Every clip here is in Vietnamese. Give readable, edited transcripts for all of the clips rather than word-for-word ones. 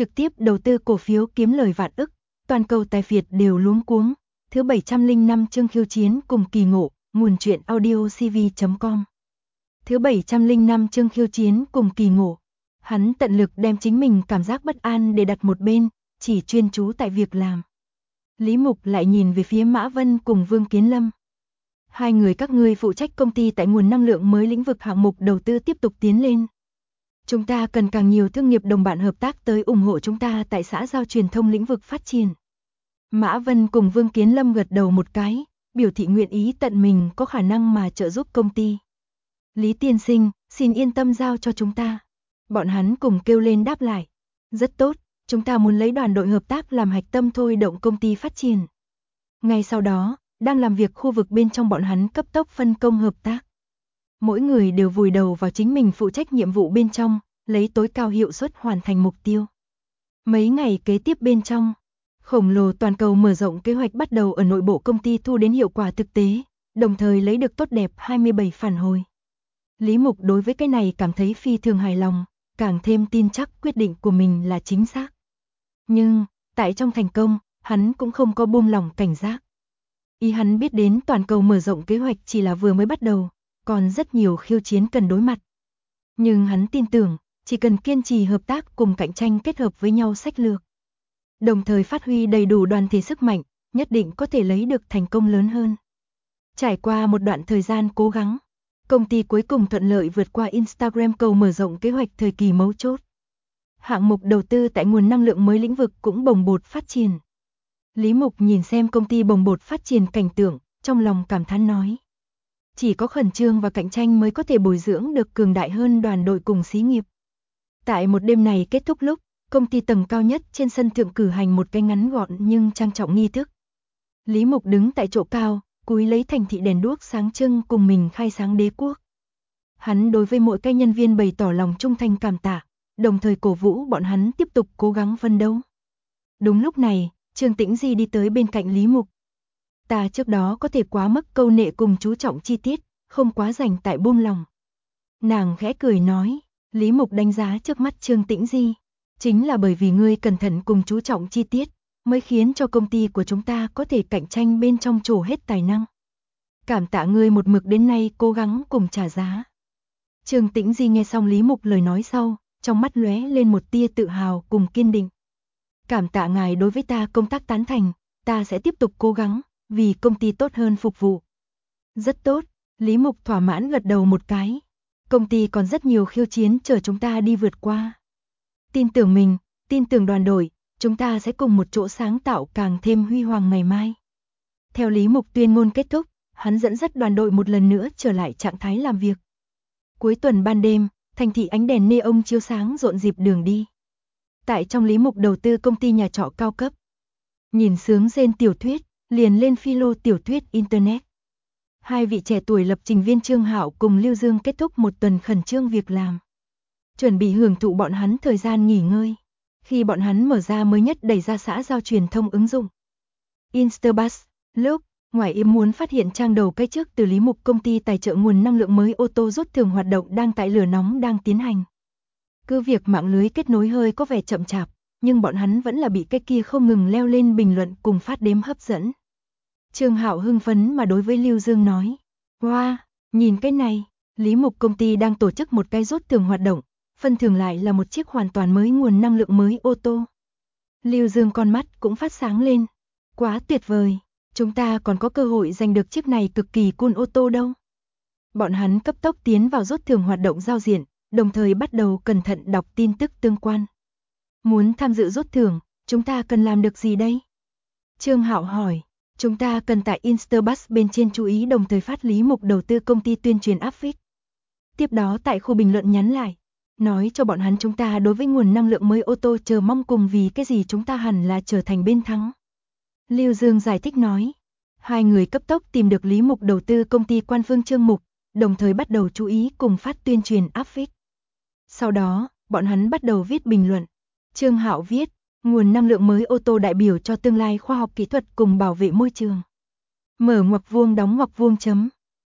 trực tiếp đầu tư cổ phiếu kiếm lời vạn ức, toàn cầu tài phiệt đều luống cuống. Thứ 705 chương khiêu chiến cùng kỳ ngộ, nguồn truyện audio cv.com. Thứ 705 chương khiêu chiến cùng kỳ ngộ. Hắn tận lực đem chính mình cảm giác bất an để đặt một bên, chỉ chuyên chú tại việc làm. Lý Mục lại nhìn về phía Mã Vân cùng Vương Kiến Lâm. Hai người các ngươi phụ trách công ty tại nguồn năng lượng mới lĩnh vực hạng mục đầu tư tiếp tục tiến lên. Chúng ta cần càng nhiều thương nghiệp đồng bạn hợp tác tới ủng hộ chúng ta tại xã giao truyền thông lĩnh vực phát triển. Mã Vân cùng Vương Kiến Lâm gật đầu một cái, biểu thị nguyện ý tận mình có khả năng mà trợ giúp công ty. Lý tiên sinh, xin yên tâm giao cho chúng ta. Bọn hắn cùng kêu lên đáp lại. Rất tốt, chúng ta muốn lấy đoàn đội hợp tác làm hạch tâm thôi động công ty phát triển. Ngay sau đó, đang làm việc khu vực bên trong bọn hắn cấp tốc phân công hợp tác. Mỗi người đều vùi đầu vào chính mình phụ trách nhiệm vụ bên trong, lấy tối cao hiệu suất hoàn thành mục tiêu. Mấy ngày kế tiếp bên trong, khổng lồ toàn cầu mở rộng kế hoạch bắt đầu ở nội bộ công ty thu đến hiệu quả thực tế, đồng thời lấy được tốt đẹp 27 phản hồi. Lý Mục đối với cái này cảm thấy phi thường hài lòng, càng thêm tin chắc quyết định của mình là chính xác. Nhưng, tại trong thành công, hắn cũng không có buông lỏng cảnh giác. Ý hắn biết đến toàn cầu mở rộng kế hoạch chỉ là vừa mới bắt đầu, còn rất nhiều khiêu chiến cần đối mặt. Nhưng hắn tin tưởng, chỉ cần kiên trì hợp tác cùng cạnh tranh kết hợp với nhau sách lược, đồng thời phát huy đầy đủ đoàn thể sức mạnh, nhất định có thể lấy được thành công lớn hơn. Trải qua một đoạn thời gian cố gắng, công ty cuối cùng thuận lợi vượt qua Instagram cầu mở rộng kế hoạch thời kỳ mấu chốt. Hạng mục đầu tư tại nguồn năng lượng mới lĩnh vực cũng bồng bột phát triển. Lý Mục nhìn xem công ty bồng bột phát triển cảnh tượng, trong lòng cảm thán nói. Chỉ có khẩn trương và cạnh tranh mới có thể bồi dưỡng được cường đại hơn đoàn đội cùng xí nghiệp. Tại một đêm này kết thúc lúc, công ty tầng cao nhất trên sân thượng cử hành một cái ngắn gọn nhưng trang trọng nghi thức. Lý Mục đứng tại chỗ cao, cúi lấy thành thị đèn đuốc sáng trưng cùng mình khai sáng đế quốc. Hắn đối với mỗi cái nhân viên bày tỏ lòng trung thành cảm tạ, đồng thời cổ vũ bọn hắn tiếp tục cố gắng phấn đấu. Đúng lúc này, Trương Tĩnh Di đi tới bên cạnh Lý Mục. Ta trước đó có thể quá mức câu nệ cùng chú trọng chi tiết, không quá dành tại buông lòng. Nàng khẽ cười nói, Lý Mục đánh giá trước mắt Trương Tĩnh Di. Chính là bởi vì ngươi cẩn thận cùng chú trọng chi tiết, mới khiến cho công ty của chúng ta có thể cạnh tranh bên trong trổ hết tài năng. Cảm tạ ngươi một mực đến nay cố gắng cùng trả giá. Trương Tĩnh Di nghe xong Lý Mục lời nói sau, trong mắt lóe lên một tia tự hào cùng kiên định. Cảm tạ ngài đối với ta công tác tán thành, ta sẽ tiếp tục cố gắng, vì công ty tốt hơn phục vụ. Rất tốt, Lý Mục thỏa mãn gật đầu một cái. Công ty còn rất nhiều khiêu chiến chờ chúng ta đi vượt qua. Tin tưởng mình, tin tưởng đoàn đội, chúng ta sẽ cùng một chỗ sáng tạo càng thêm huy hoàng ngày mai. Theo Lý Mục tuyên ngôn kết thúc, hắn dẫn dắt đoàn đội một lần nữa trở lại trạng thái làm việc. Cuối tuần ban đêm, thành thị ánh đèn neon chiếu sáng rộn rịp đường đi. Tại trong Lý Mục đầu tư công ty nhà trọ cao cấp. Nhìn sướng rên tiểu thuyết, liền lên philo tiểu thuyết Internet. Hai vị trẻ tuổi lập trình viên Trương Hạo cùng Lưu Dương kết thúc một tuần khẩn trương việc làm. Chuẩn bị hưởng thụ bọn hắn thời gian nghỉ ngơi. Khi bọn hắn mở ra mới nhất đẩy ra xã giao truyền thông ứng dụng Instabus, lúc ngoài ý muốn phát hiện trang đầu cái trước từ Lý Mục công ty tài trợ nguồn năng lượng mới ô tô rút thưởng hoạt động đang tại lửa nóng đang tiến hành. Cứ việc mạng lưới kết nối hơi có vẻ chậm chạp, nhưng bọn hắn vẫn là bị cái kia không ngừng leo lên bình luận cùng phát đếm hấp dẫn. Trương Hạo hưng phấn mà đối với Lưu Dương nói, wow, nhìn cái này, Lý Mục công ty đang tổ chức một cái rút thưởng hoạt động, phân thưởng lại là một chiếc hoàn toàn mới nguồn năng lượng mới ô tô. Lưu Dương con mắt cũng phát sáng lên, quá tuyệt vời, chúng ta còn có cơ hội giành được chiếc này cực kỳ cool ô tô đâu. Bọn hắn cấp tốc tiến vào rút thưởng hoạt động giao diện, đồng thời bắt đầu cẩn thận đọc tin tức tương quan. Muốn tham dự rút thưởng, chúng ta cần làm được gì đây? Trương Hạo hỏi, chúng ta cần tại Instabus bên trên chú ý đồng thời phát Lý Mục đầu tư công ty tuyên truyền áp phích. Tiếp đó tại khu bình luận nhắn lại, nói cho bọn hắn chúng ta đối với nguồn năng lượng mới ô tô chờ mong cùng vì cái gì chúng ta hẳn là trở thành bên thắng. Lưu Dương giải thích nói, hai người cấp tốc tìm được Lý Mục đầu tư công ty quan phương Trương Mục, đồng thời bắt đầu chú ý cùng phát tuyên truyền áp phích. Sau đó, bọn hắn bắt đầu viết bình luận. Trương Hạo viết, nguồn năng lượng mới ô tô đại biểu cho tương lai khoa học kỹ thuật cùng bảo vệ môi trường. Mở ngoặc vuông đóng ngoặc vuông chấm.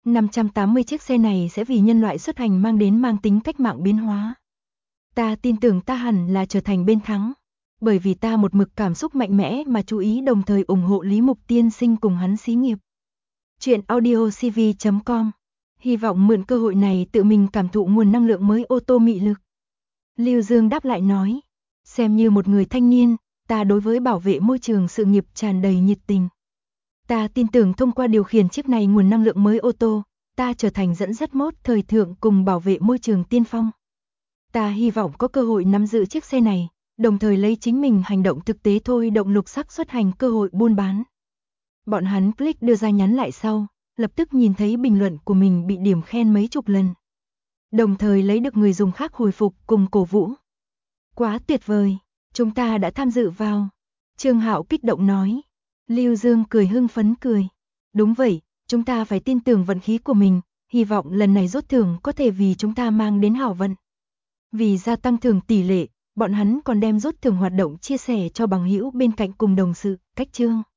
580 chiếc xe này sẽ vì nhân loại xuất hành mang tính cách mạng biến hóa. Ta tin tưởng ta hẳn là trở thành bên thắng. bởi vì ta một mực cảm xúc mạnh mẽ mà chú ý đồng thời ủng hộ Lý Mục tiên sinh cùng hắn xí nghiệp. Chuyện audiocv.com. Hy vọng mượn cơ hội này tự mình cảm thụ nguồn năng lượng mới ô tô mị lực. Lưu Dương đáp lại nói, xem như một người thanh niên, ta đối với bảo vệ môi trường sự nghiệp tràn đầy nhiệt tình. Ta tin tưởng thông qua điều khiển chiếc này nguồn năng lượng mới ô tô, ta trở thành dẫn dắt mốt thời thượng cùng bảo vệ môi trường tiên phong. Ta hy vọng có cơ hội nắm giữ chiếc xe này, đồng thời lấy chính mình hành động thực tế thôi động lục sắc xuất hành cơ hội buôn bán. Bọn hắn click đưa ra nhắn lại sau, lập tức nhìn thấy bình luận của mình bị điểm khen mấy chục lần. Đồng thời lấy được người dùng khác hồi phục cùng cổ vũ. Quá tuyệt vời, chúng ta đã tham dự vào. Trương Hạo kích động nói. Lưu Dương cười hưng phấn cười. Đúng vậy, chúng ta phải tin tưởng vận khí của mình, hy vọng lần này rốt thưởng có thể vì chúng ta mang đến hảo vận. Vì gia tăng thưởng tỷ lệ, bọn hắn còn đem rốt thưởng hoạt động chia sẻ cho bằng hữu bên cạnh cùng đồng sự, cách chương.